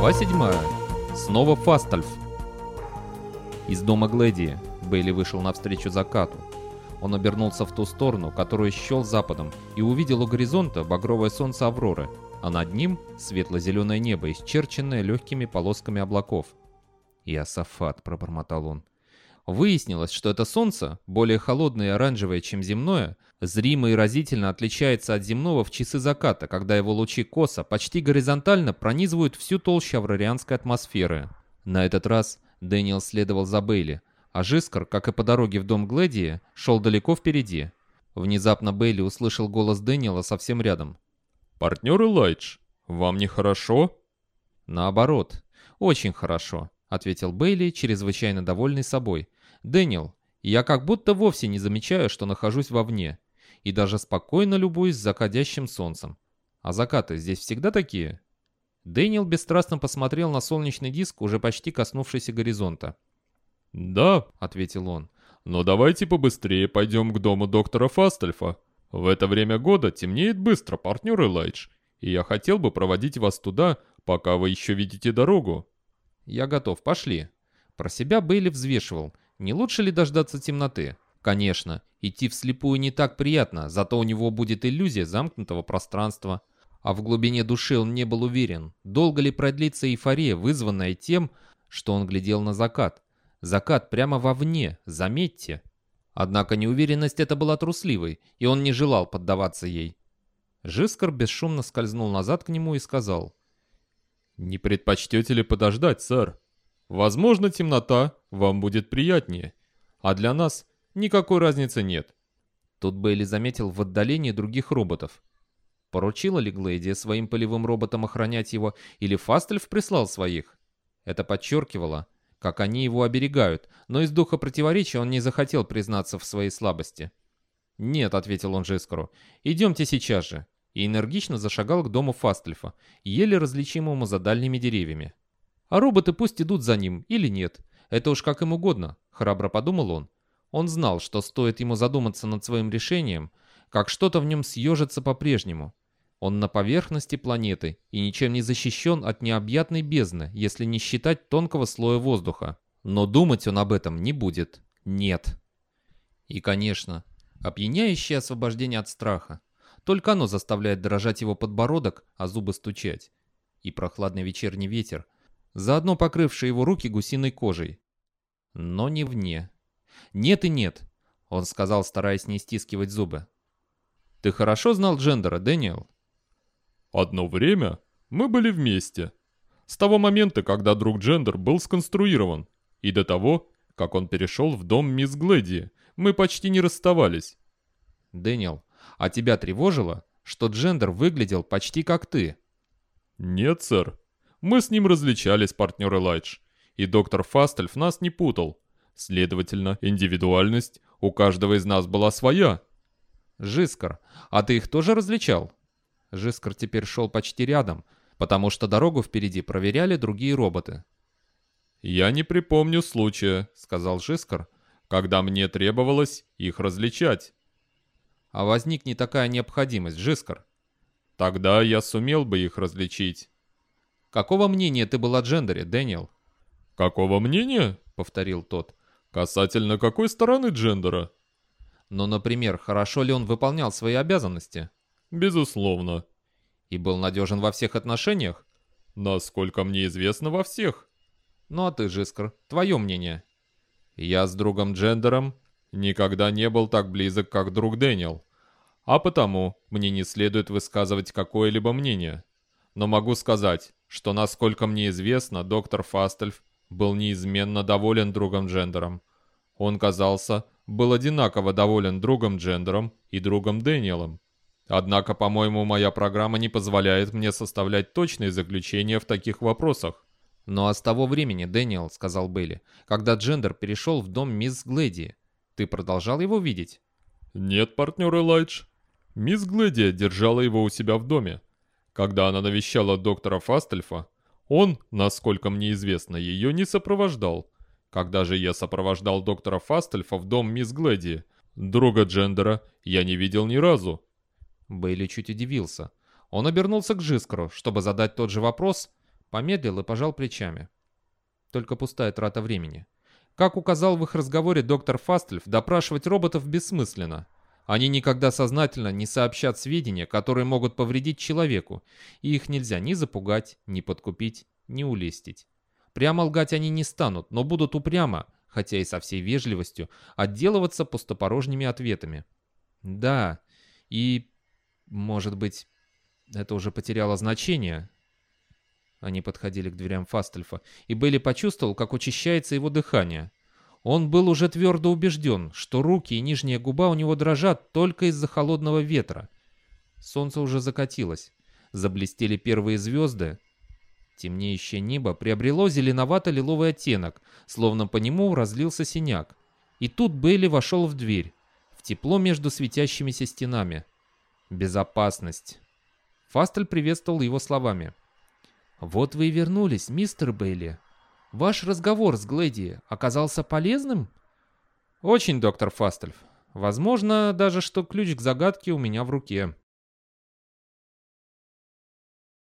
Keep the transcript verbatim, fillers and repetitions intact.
Глава седьмая. Снова Фастальф. Из дома Глэдии Бейли вышел навстречу закату. Он обернулся в ту сторону, которую счел западом, и увидел у горизонта багровое солнце Авроры, а над ним светло-зеленое небо, исчерченное легкими полосками облаков. «Иосафат», — пробормотал он. Выяснилось, что это солнце, более холодное и оранжевое, чем земное, зримо и разительно отличается от земного в часы заката, когда его лучи косо, почти горизонтально пронизывают всю толщу аврорианской атмосферы. На этот раз Дэниел следовал за Бейли, а Жискар, как и по дороге в дом Глэдии, шел далеко впереди. Внезапно Бейли услышал голос Дэниела совсем рядом. «Партнер Элайдж, вам нехорошо?» «Наоборот, очень хорошо», — ответил Бейли, чрезвычайно довольный собой. «Дэниел, я как будто вовсе не замечаю, что нахожусь вовне, и даже спокойно любуюсь заходящим солнцем. А закаты здесь всегда такие?» Дэниел бесстрастно посмотрел на солнечный диск, уже почти коснувшийся горизонта. «Да», — ответил он, — «но давайте побыстрее пойдем к дому доктора Фастальфа. В это время года темнеет быстро, партнер Элайдж, и я хотел бы проводить вас туда, пока вы еще видите дорогу». «Я готов, пошли». Про себя Бейли взвешивал, не лучше ли дождаться темноты. Конечно, идти вслепую не так приятно, зато у него будет иллюзия замкнутого пространства. А в глубине души он не был уверен, долго ли продлится эйфория, вызванная тем, что он глядел на закат. Закат прямо вовне, заметьте. Однако неуверенность эта была трусливой, и он не желал поддаваться ей. Жискар бесшумно скользнул назад к нему и сказал: «Не предпочтете ли подождать, сэр? Возможно, темнота вам будет приятнее, а для нас никакой разницы нет». Тут Бейли заметил в отдалении других роботов. Поручила ли Глэдия своим полевым роботам охранять его, или Фастальф прислал своих? Это подчеркивало, как они его оберегают, но из духа противоречия он не захотел признаться в своей слабости. «Нет», — ответил он Жискару, — «идемте сейчас же», и энергично зашагал к дому Фастальфа, еле различимому за дальними деревьями. А роботы пусть идут за ним или нет, это уж как им угодно, храбро подумал он. Он знал, что стоит ему задуматься над своим решением, как что-то в нем съежится по-прежнему. Он на поверхности планеты и ничем не защищен от необъятной бездны, если не считать тонкого слоя воздуха. Но думать он об этом не будет. Нет. И, конечно, опьяняющее освобождение от страха. Только оно заставляет дрожать его подбородок, а зубы стучать. И прохладный вечерний ветер, заодно покрывший его руки гусиной кожей. Но не вне. «Нет и нет», — он сказал, стараясь не стискивать зубы. «Ты хорошо знал Джендера, Дэниел?» «Одно время мы были вместе. С того момента, когда друг Джендер был сконструирован, и до того, как он перешел в дом мисс Глэдии, мы почти не расставались». «Дэниел, а тебя тревожило, что Джендер выглядел почти как ты?» «Нет, сэр. Мы с ним различались, партнер Элайдж, и доктор Фастальф нас не путал. Следовательно, индивидуальность у каждого из нас была своя». «Жискар, а ты их тоже различал?» Жискар теперь шел почти рядом, потому что дорогу впереди проверяли другие роботы. «Я не припомню случая», — сказал Жискар, — «когда мне требовалось их различать». «А возникнет такая необходимость, Жискар?» «Тогда я сумел бы их различить». «Какого мнения ты был о Джендере, Дэниел?» «Какого мнения?» — повторил тот. «Касательно какой стороны Джендера?» «Ну, например, хорошо ли он выполнял свои обязанности?» «Безусловно». «И был надежен во всех отношениях?» «Насколько мне известно, во всех». «Ну а ты, Жискар, твое мнение?» «Я с другом Джендером никогда не был так близок, как друг Дэниел, а потому мне не следует высказывать какое-либо мнение. Но могу сказать, что, насколько мне известно, доктор Фастальф был неизменно доволен другом Джендером. Он, казался, был одинаково доволен другом Джендером и другом Дэниелом. Однако, по-моему, моя программа не позволяет мне составлять точные заключения в таких вопросах». «Ну а с того времени, Дэниел, — сказал Бейли, — когда Джендер перешел в дом мисс Глэдии, ты продолжал его видеть?» «Нет, партнер Элайдж. Мисс Глэдия держала его у себя в доме. Когда она навещала доктора Фастальфа, он, насколько мне известно, ее не сопровождал. Когда же я сопровождал доктора Фастальфа в дом мисс Глэдии, друга Джендера я не видел ни разу». Бейли чуть удивился. Он обернулся к Жискару, чтобы задать тот же вопрос, помедлил и пожал плечами. Только пустая трата времени. Как указал в их разговоре доктор Фастельф, допрашивать роботов бессмысленно. Они никогда сознательно не сообщат сведения, которые могут повредить человеку, и их нельзя ни запугать, ни подкупить, ни улестить. Прямо лгать они не станут, но будут упрямо, хотя и со всей вежливостью, отделываться пустопорожними ответами. Да, и, может быть, это уже потеряло значение. Они подходили к дверям Фастельфа, и Бейли почувствовал, как учащается его дыхание. Он был уже твердо убежден, что руки и нижняя губа у него дрожат только из-за холодного ветра. Солнце уже закатилось. Заблестели первые звезды. Темнеющее небо приобрело зеленовато-лиловый оттенок, словно по нему разлился синяк. И тут Бейли вошел в дверь, в тепло между светящимися стенами. Безопасность. Фастель приветствовал его словами. «Вот вы и вернулись, мистер Бейли. Ваш разговор с Глэди оказался полезным?» «Очень, доктор Фастельф. Возможно, даже что ключ к загадке у меня в руке».